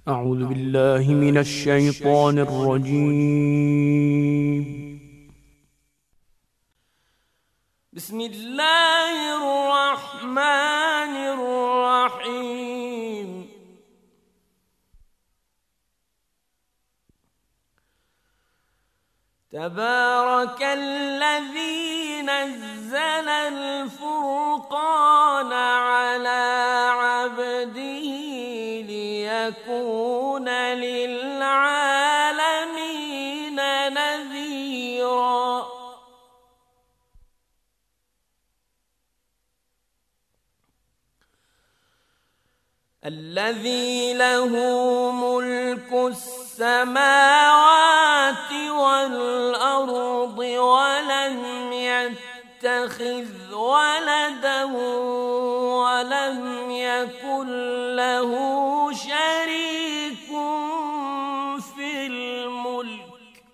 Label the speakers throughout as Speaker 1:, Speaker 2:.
Speaker 1: أعوذ بالله من الشيطان الرجيم.
Speaker 2: بسم الله الرحمن الرحيم. تبارك الذي نزل الفرقان على عبده ليكون للعالمين نذيرا. الذي له ملك السماوات والأرض ولم يتخذ ولدا ولم يكن له شريك في الملك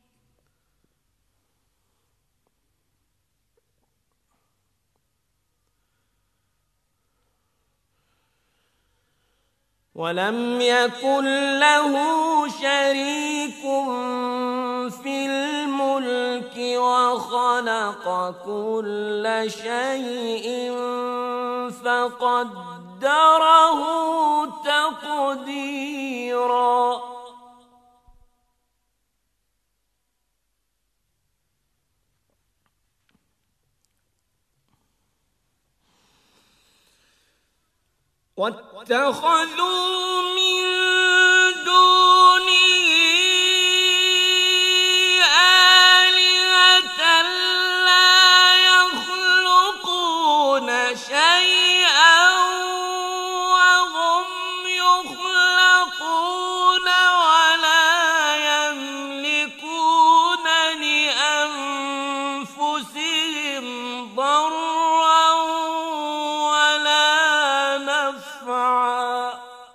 Speaker 2: وخلق كل شيء فقدره تقديرا. واتخذوا من دونه آلهة لا يخلقون شيئا وهم يخلقون ولا يملكون لأنفسهم ضرا ولا نفعا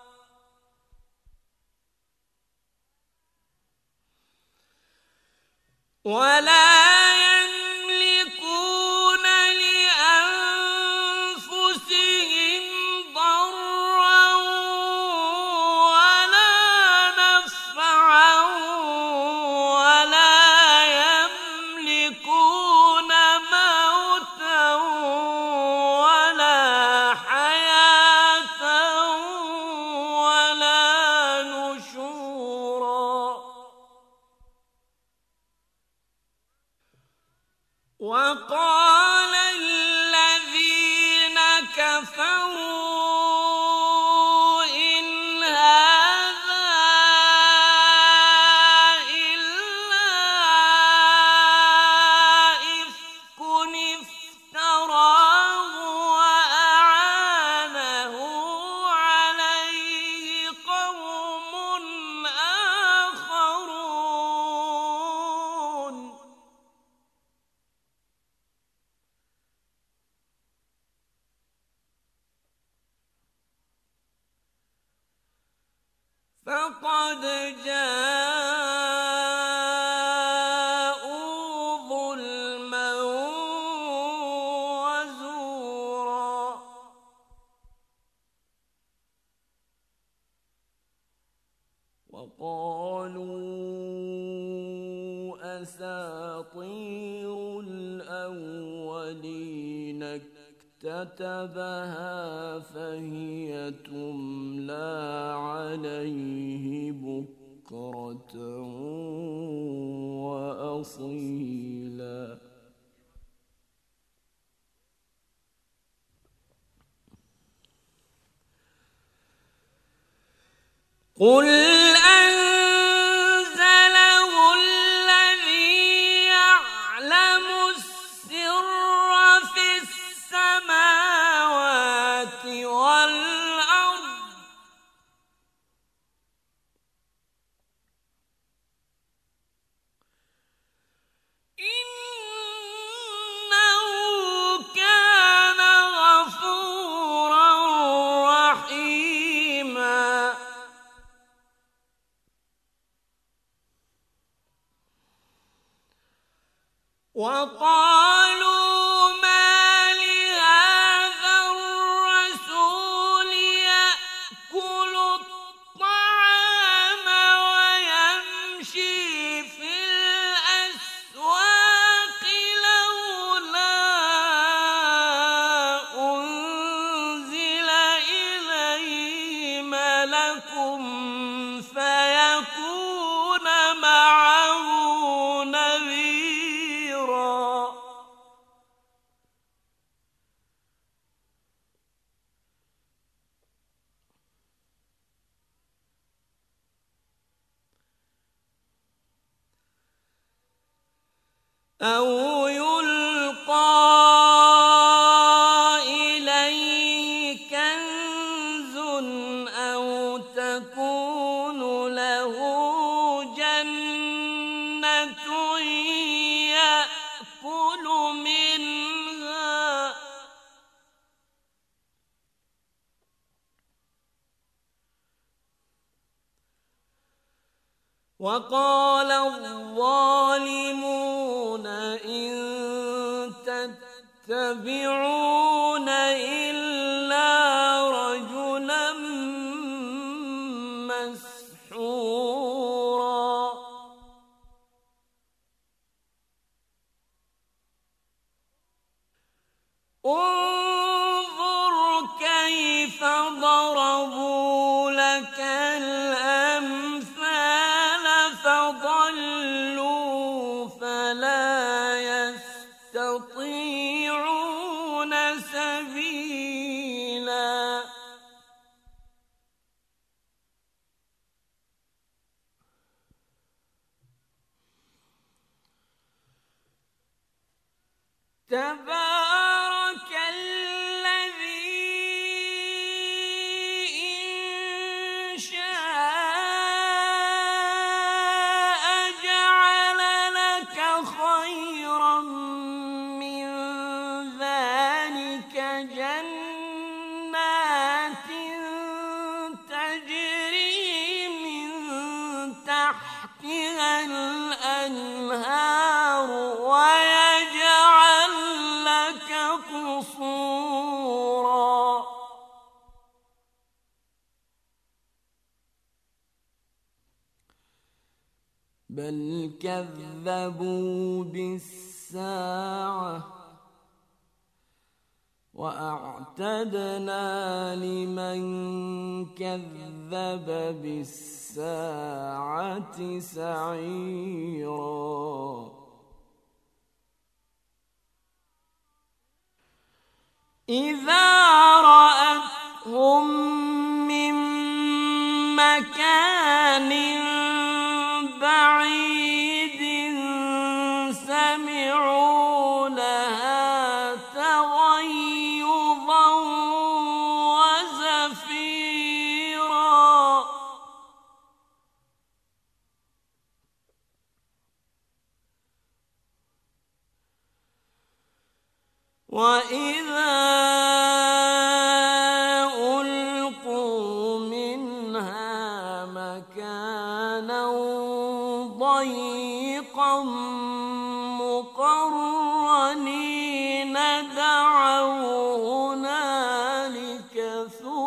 Speaker 2: ولا يملكون موتا ولا حياة ولا نشورا. وقال الذين كفروا إن هذا إلا إفك افتراه وأعانه عليه قوم آخرون. فقد جاءوا ظلما وزورا. وقالوا أساطير الأولين اكتتبها فهي تملى عليه بكرة وأصيلا. قل أنزله الذي يعلم السر في السماوات والأرض إنه كان غفورا رحيما. وقالوا ما لهذا الرسول يأكل الطعام لكم فيكون معه نذيرا أو يلقى إليه كنز أو تكون له جنة يأكل منها وقال الظالمون إن تتبعون إلا رجلا مسحورا انظر كيف ضربوا لك الأمثال فضلوا فلا يستطيعون سبيلا تبارك الذي إن شاء جعل لك خيرا من ذلك جنات تجري من تحتها الأنهار ويجعل لك قصورا بل كذبوا بالساعة وأعتدنا لمن كذب بالساعة سعيرا إذا رأتهم من مكان بعيد سمعوا لها تغيظا وزفيرا وإذا ألقوا منها مكانا ضيقا مقرنين دعوا هنالك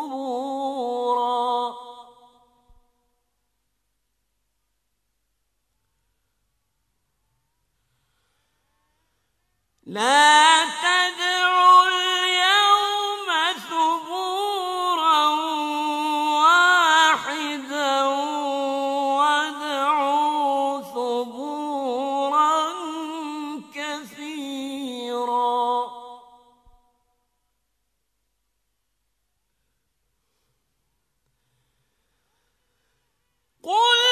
Speaker 2: ثبورا لا تدعوا اليوم ثبورا واحدا وادعوا ثبورا كثيرا قل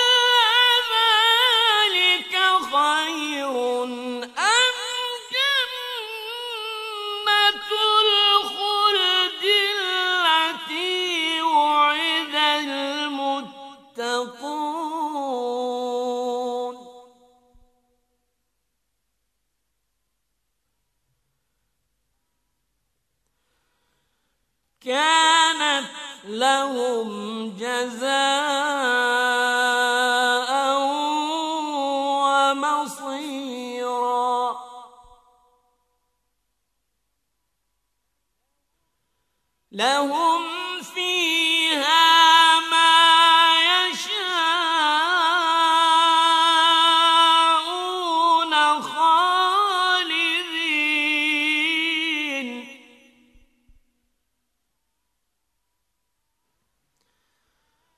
Speaker 2: أذلك خير أم جنة الخلد التي وعد المتقون كانت لهم جزاء ومصيرا لهم فيها ما يشاءون خالدين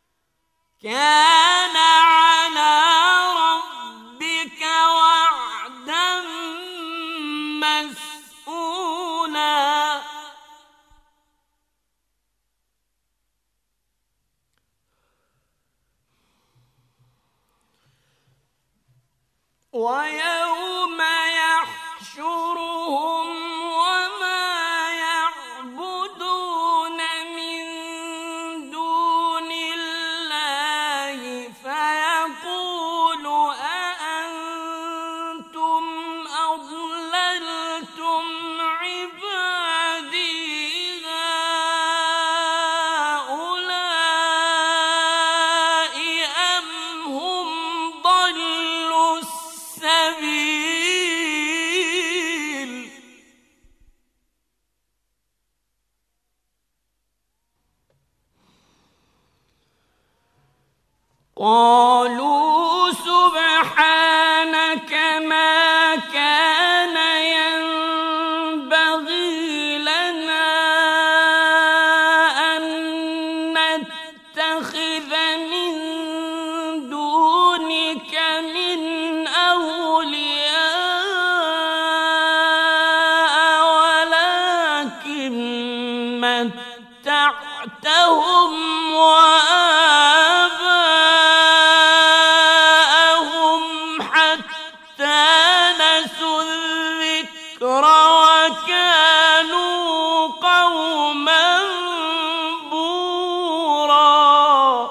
Speaker 2: كان على ربك وعدا مسئولا ويوم يحشرهم وما يعبدون من دون الله فيقول أأنتم أضللتم عبادي هؤلاء أم هم ضلوا السبيل قالوا سبحانك ما كان ينبغي لنا أن نتخذ من دونك من أولياء ولكن متعتهم وآباءهم حتى نسوا الذكر وكانوا قوما بورا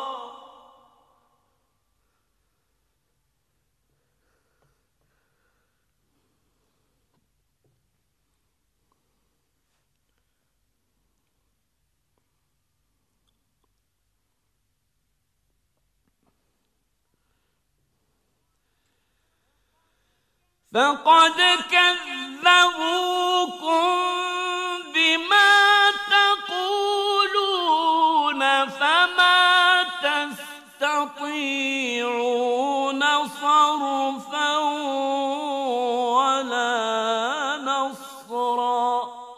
Speaker 2: فقد كذبوكم بما تقولون فما تستطيعون صرفا ولا نصرا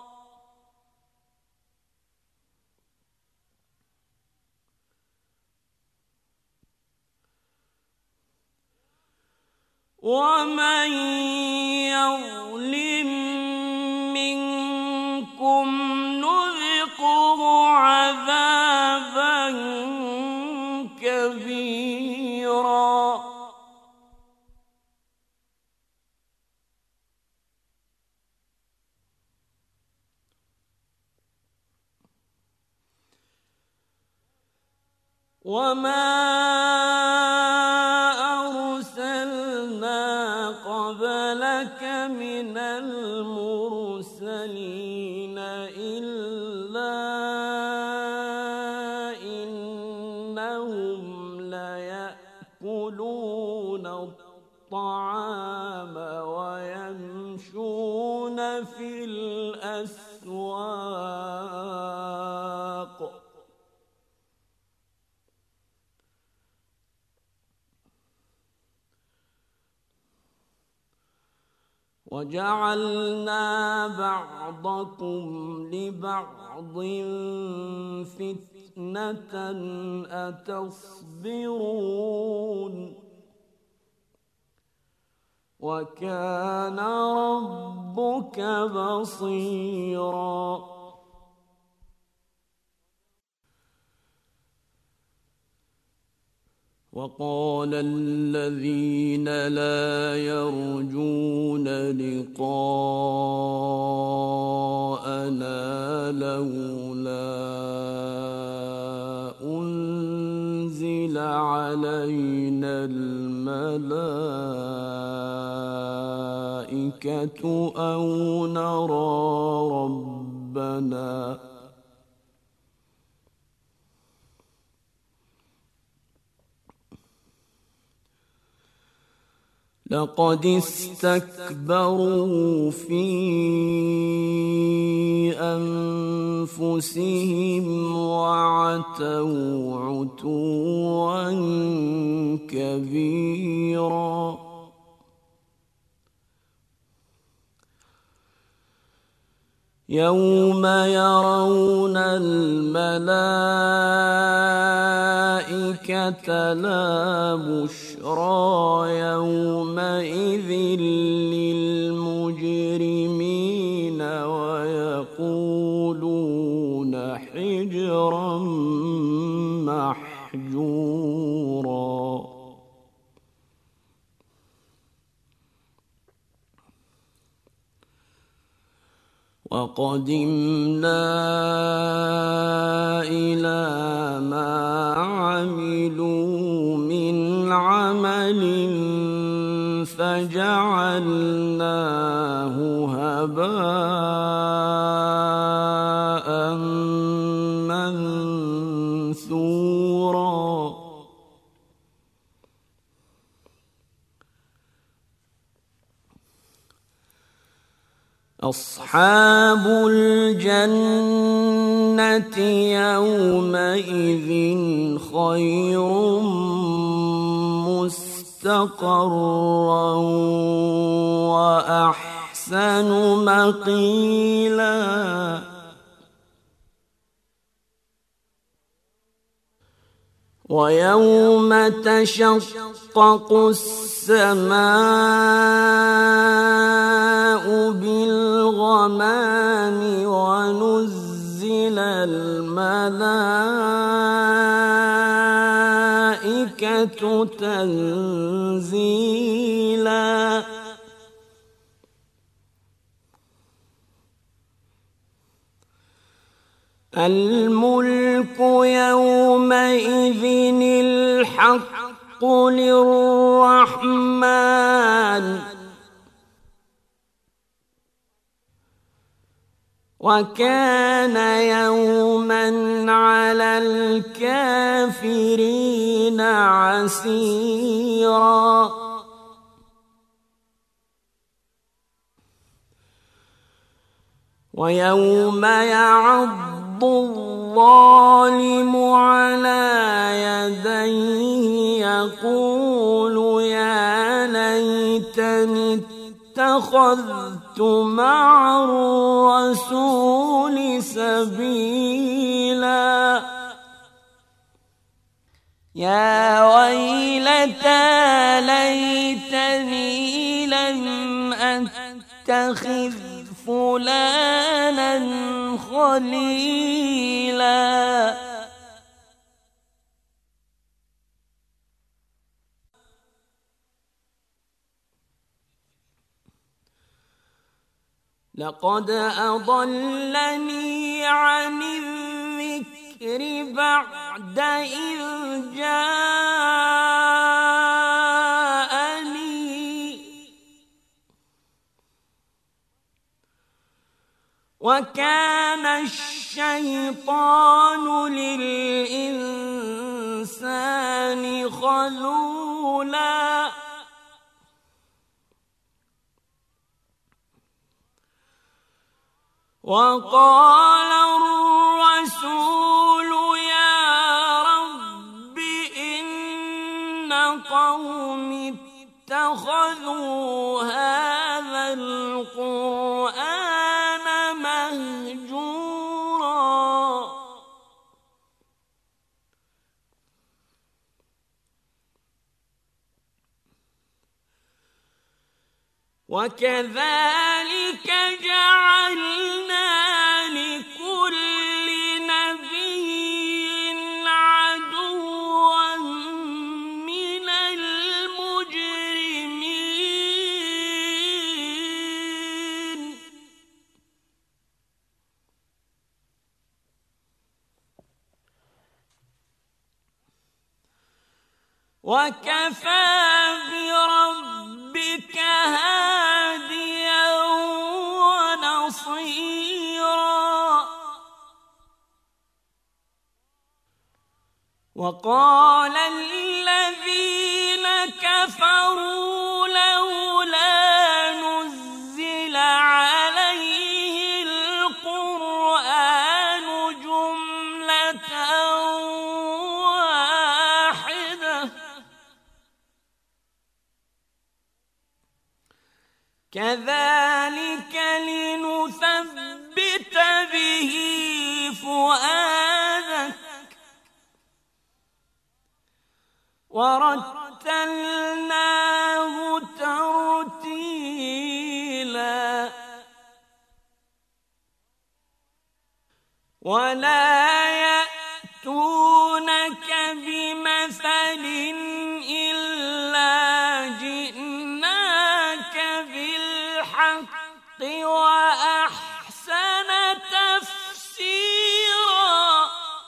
Speaker 2: ومن يظلم منكم نذقه عذابا كبيرا وما أرسلنا قبلك من المرسلين إلا إنهم ليأكلون الطعام ويمشون في الأسواق وجعلنا بعضكم لبعض فتنة أتصبرون وكان ربك بصيرا وقال الذين لا يرجون لقاءنا لولا أنزل علينا الملائكة أو نرى ربنا لقد استكبروا في أنفسهم وعتوا عتوا كبيرا يوم يرون الملائكة الملائكة لا بشرى يومئذ للمجرمين ويقولون حجرا محجورا وقدمنا إلى ما عملوا من عمل فجعلناه هباء منثورا أصحاب الجنة يومئذ خير مستقرا وأحسن مقيلا ويوم تشقق السماء بالغمام ونزل الملائكة تنزيلا الملك يومئذ الحق للرحمن وكان يوما على الكافرين عسيرا ويوم يعض الظالم على يديه يقول يا ليتني اتخذت مع الرسول سبيلا يا ويلتى ليتني لم أتخذ فلانا خليلا لقد أضلني عن الذكر بعد إذ جاءني وكان الشيطان للإنسان خذولا وقال الرسول يا رب إن قومي اتخذوا هذا القرآن مهجورا وكذلك جعلنا لكل نبي عدوا من المجرمين وكفى بربك هاديا ونصيرا وقال الذين كفروا لولا نزل عليه القرآن جملة واحدة كذلك لنثبت به فؤادك ورتلناه ترتيلا ولا يأتونك بمثل إلا جئناك بالحق وأحسن تفسيرا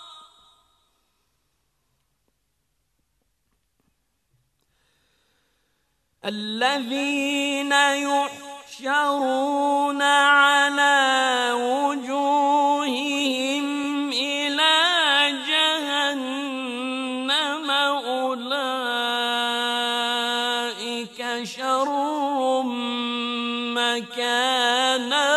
Speaker 2: الذين يحشرون على وجوههم إلى جهنم أولئك شر مكانا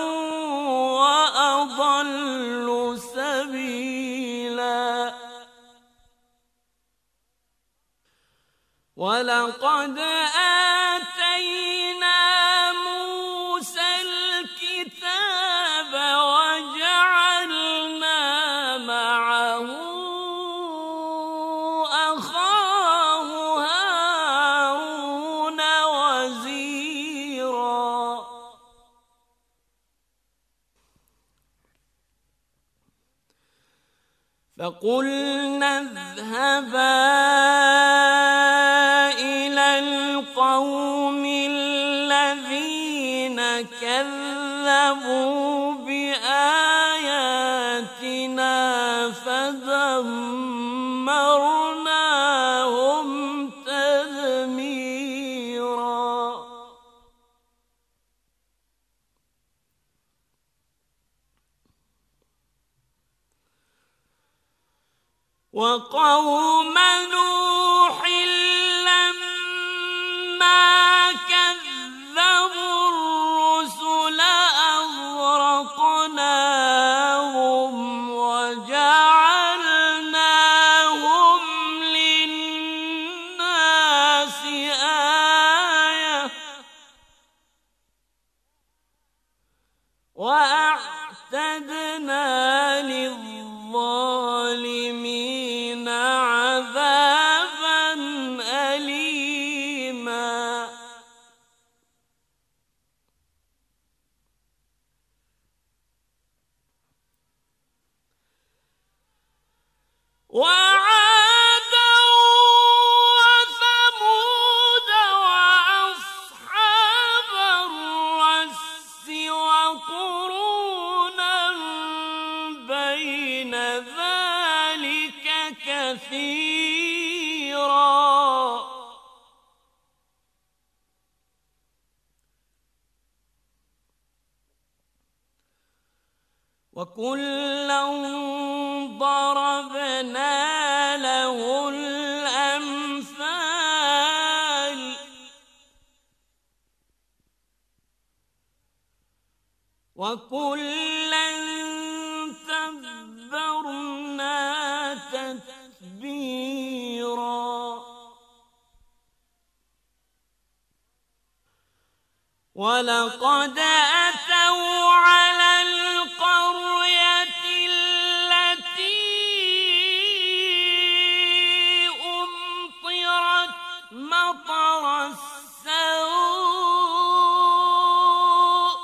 Speaker 2: وأضل سبيلا ولقد آتينا موسى الكتاب وجعلنا معه أخاه هارون وزيرا فقلنا اذهبا القوم الذين كذبوا بآياتنا فدمرناهم تدميرا وقوم نوح كذبوا الرسل أغرقناهم وجعلناهم للناس آية وأعتدنا للظالمين عذابا أليما وعادا وثمود وأصحاب الرس وقرونا بين ذلك كثيرا وكلا ضربنا له الأمثال وكلا تبرنا تتبيرا ولقد أتوا على القرية التي أمطرت مطر السوء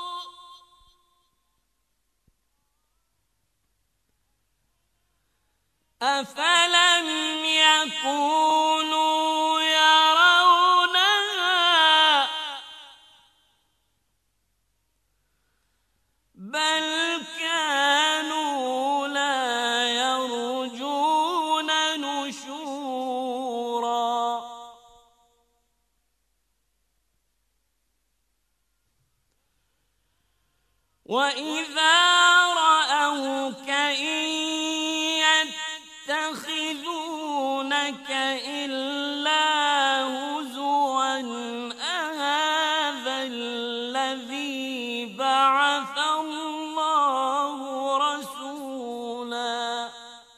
Speaker 2: أفلم يكونوا يرونها بل كانوا لا يرجون نشورا وإذا رأوك إن يتخذونك إلا هزوا أهذا الذي بعث الله رسولا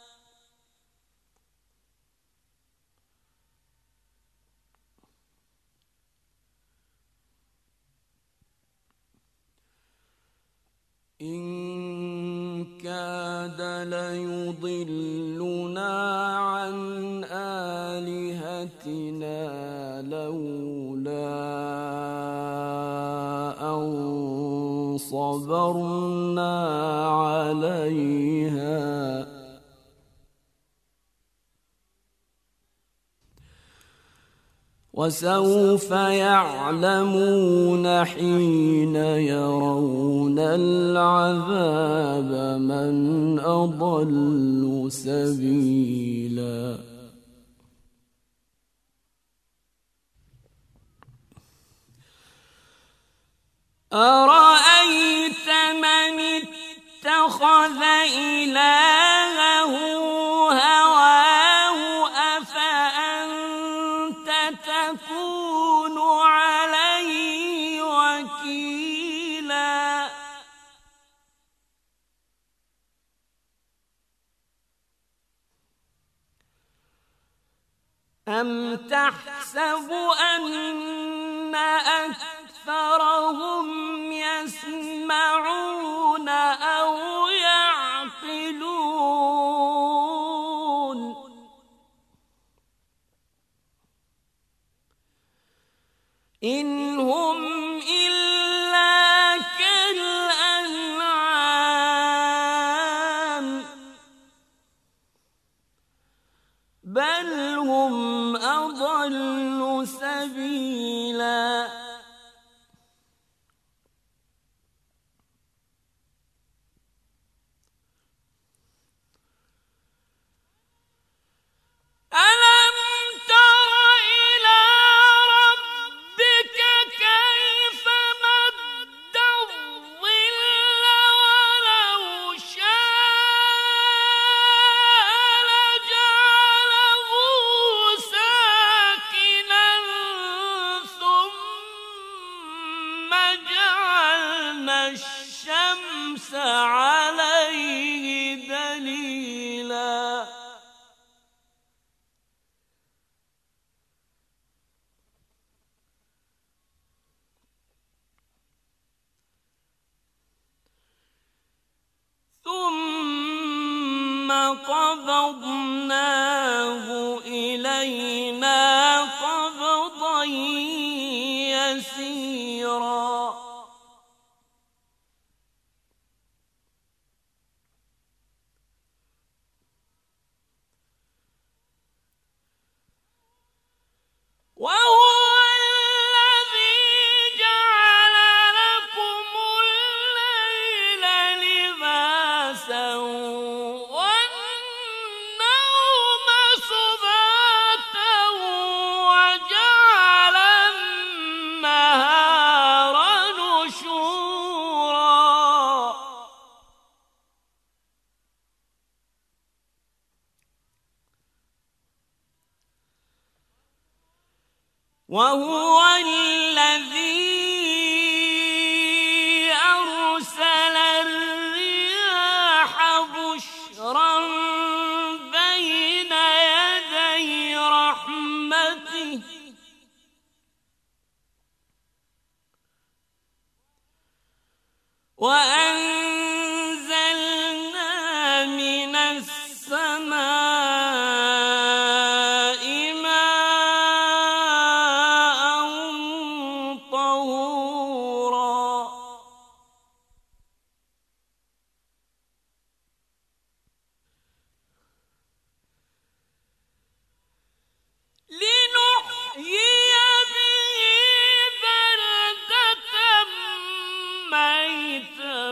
Speaker 2: إن كاد ليضلنا عن آلهتنا لولا أن صبرنا عليها وسوف يعلمون حين يرون العذاب من أضل سبيلا أرأيت من اتخذ إلهه هواه أفأنت تكون عليه وكيلا أم تحسب أن أكثرهم يسمعون أو يعقلون إن هم إلا كالأنعام بل هم أضل سبيلا ألم تر إلى ربك كيف مد الظل ولو شاء لجعله ساكنا ثم جعلنا الشمس عليه دليلا ثم قبضناه إلينا قبضا يسيرا وهو الذي جعل لكم الليل لباسا والنوم سباتا وجعل النهار نشورا وهو الذي أرسل الرياح بشرا بين يدي رحمته وأنزلنا من السماء ماء طهورا لنحيي به بلدة ميتا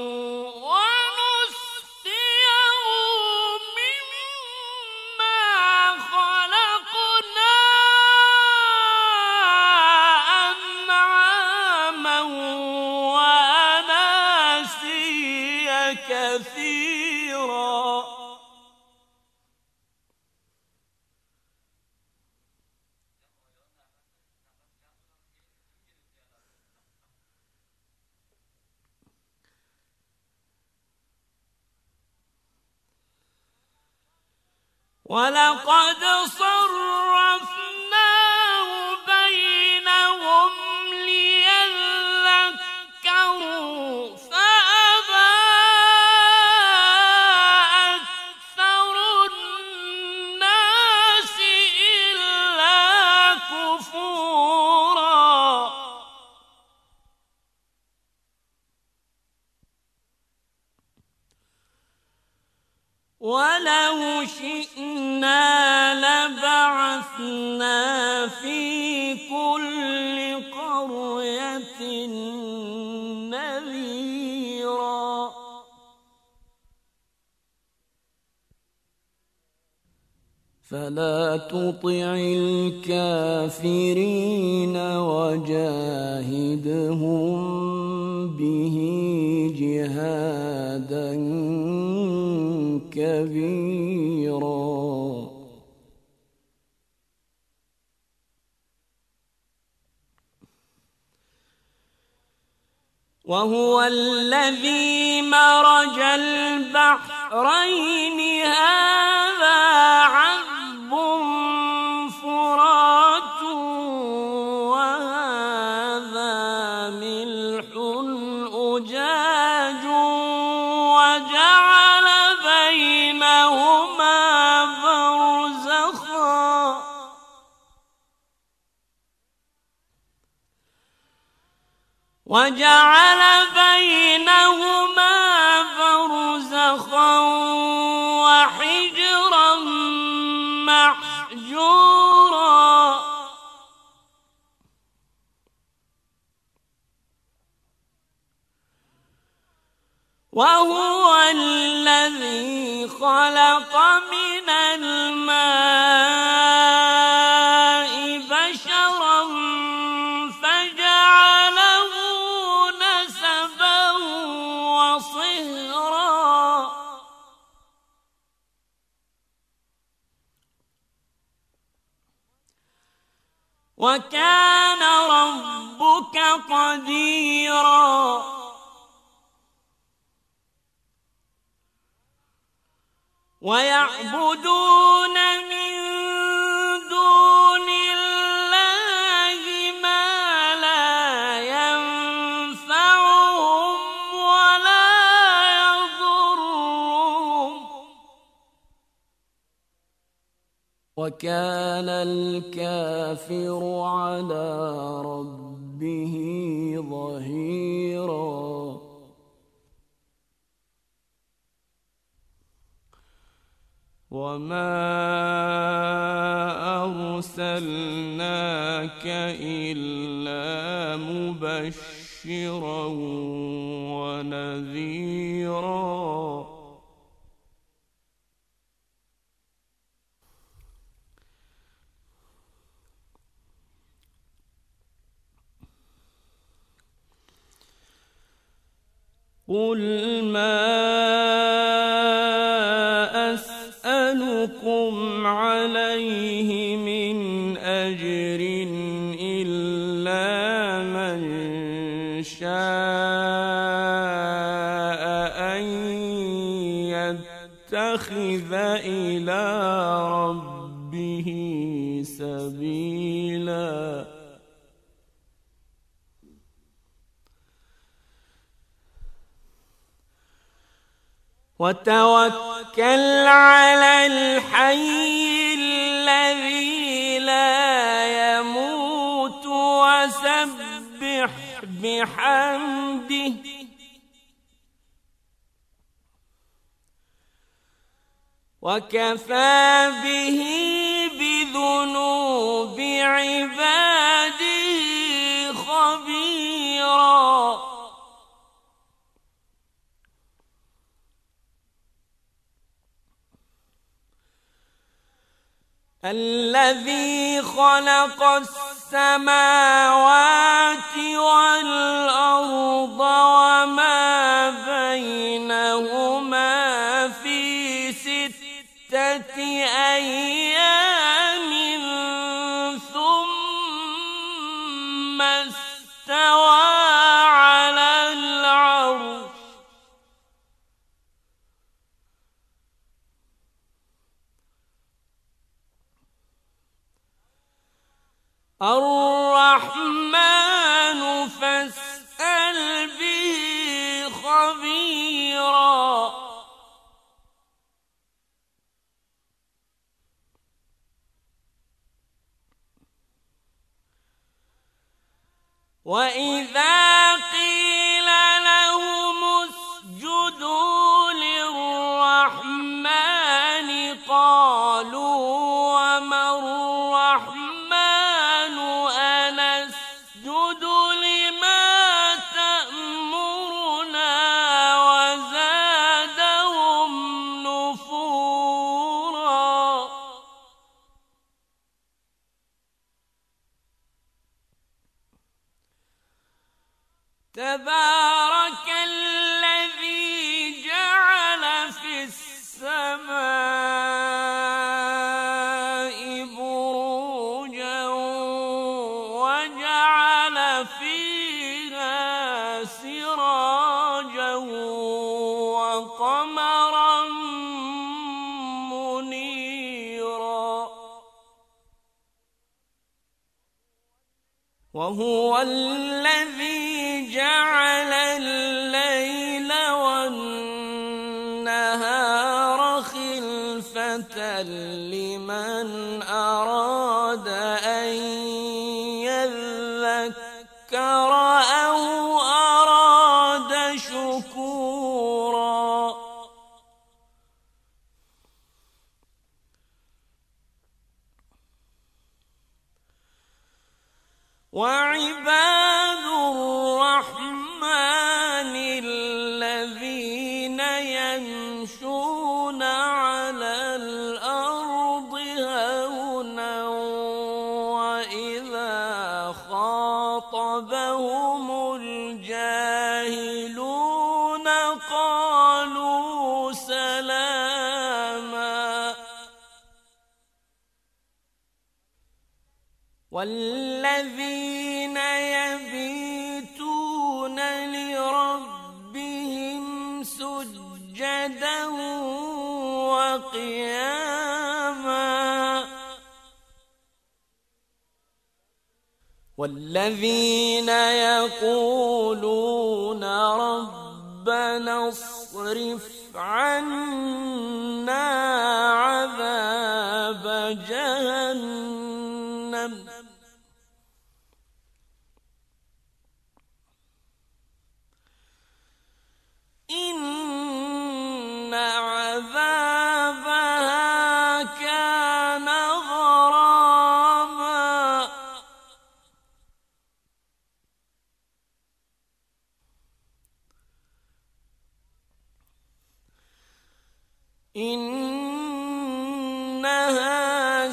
Speaker 2: ونسقيه مما خلقنا أنعاما وأناسيا كثيرا ولقد صرفناه بينهم ليذكروا فأبى أكثر الناس إلا وبعثنا في كل قرية نذيرا فلا تطع الكافرين وجاهدهم به جهادا كبيرا وهو الذي مرج البحرين هذا عذب فرات وهذا ملح أجاج وجعل بينهما برزخا وحجرا محجورا وهو الذي خلق من الماء بشرا فجعله نسبا وصهرا وكان ربك قديرا ويعبدون من دون الله ما لا ينفعهم ولا يضرهم وكان الكافر على ربه ظهيرا وما أرسلناك إلا مبشرا ونذيرا قل ما أسألكم عليه من أجر إلا من شاء أن يتخذ إلى ربه سبيلا وتوكل على الحي الذي لا يموت وسبح بحمده وكفى به بذنوب عباده خبيرا الذي خلق السماوات والأرض وما بينهما في 6 أيام ثم استوى على العرش الرحمن فاسأل به خبيرا وإذا قيل لهم اسجدوا للرحمن قالوا وما الرحمن تبارك الذي جعل في السماء بروجا وجعل فيها سراجا وقمرا منيرا وهو الذي جعل الليل والنهار خلفة لمن أراد أن يذكر أو أراد شكورا وعباد الرحمن الذين يمشون على الأرض هونا وإذا خاطبهم الجاهلون قالوا سلاما والذين يبيتون لربهم سجدا وقياما والذين يقولون ربنا اصرف عنا عذاب جهنم إن عذابها كان غراما إنها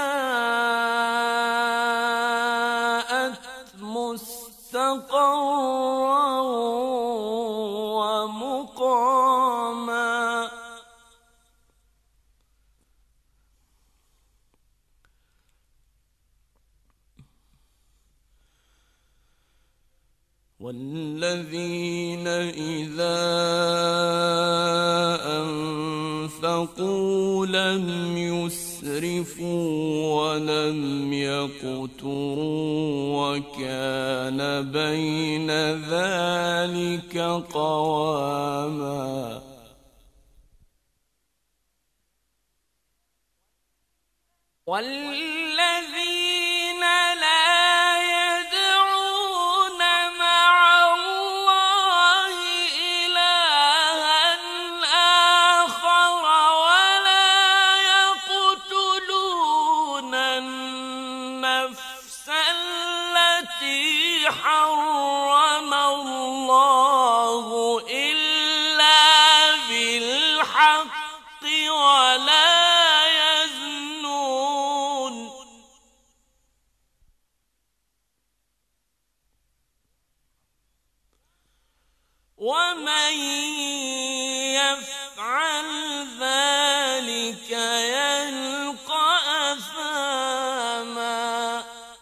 Speaker 2: ساءت مستقرا ومقاما والذين إذا أنفقوا لم يسرفوا ولم يقتروا وكان بين ذلك قواما والذين لا يدعون مع الله إلها آخر ولا يقتلون النفس التي حرم الله إلا بالحق ولا ومن يفعل ذلك يلقى أثاما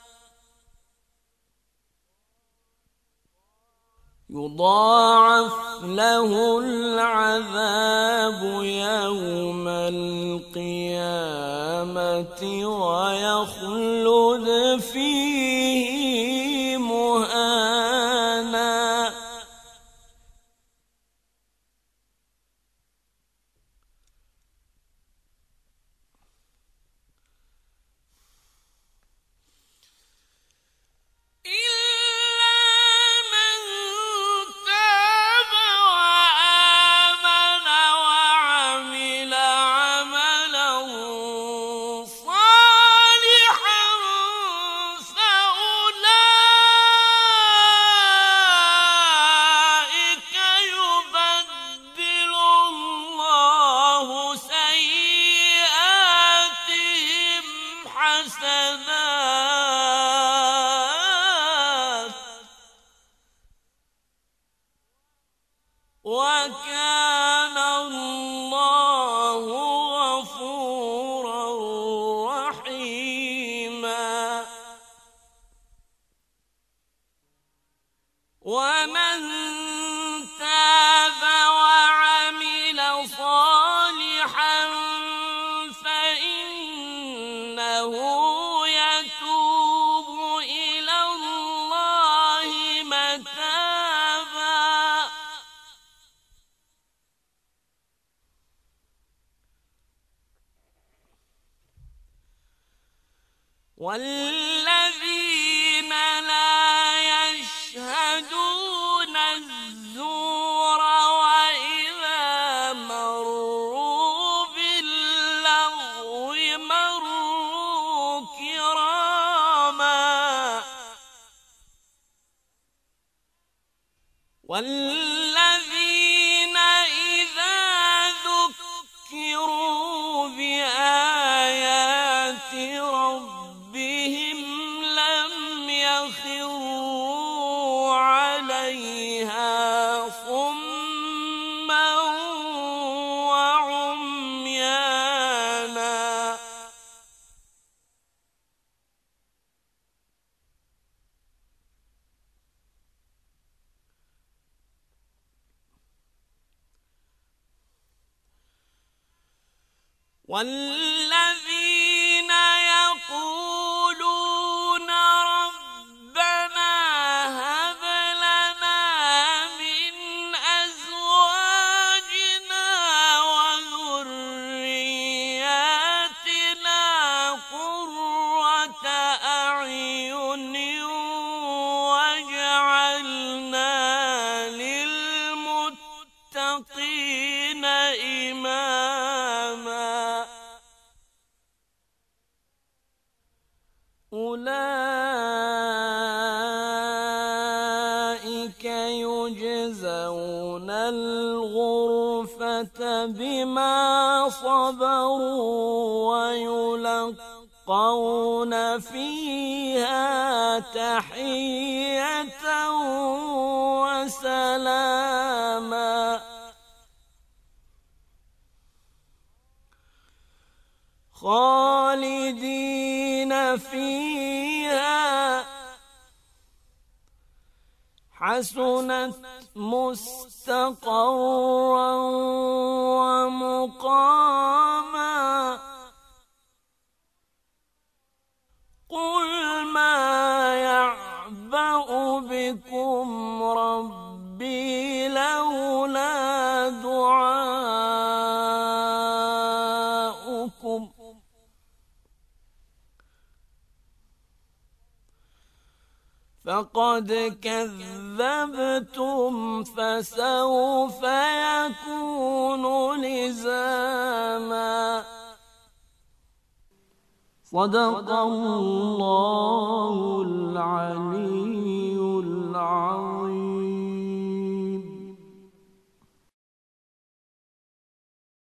Speaker 2: يضاعف له العذاب يوم القيامة ويخلد فيه مهانا صالحا ومن تاب وعمل صالحا فإنه يتوب إلى الله متابا والذين لا يشهدون الزور وإذا مروا باللغو مروا كراما والذين إذا ذكروا بآيات ربهم لم يخروا عليها صما وعميانا والذين يقولون ربنا هب لنا من أزواجنا وذرياتنا قرة أعين واجعلنا للمتقين إماما أولئك يجزون الغرفة بما صبروا ويلقون فيها تحية وسلاما خالدين فيها حسنت مستقرا ومقاما قل ما يعبأ بكم ربي لولا دعاؤكم فقد كذبتم فسوف يكون لزاما صدق الله العلي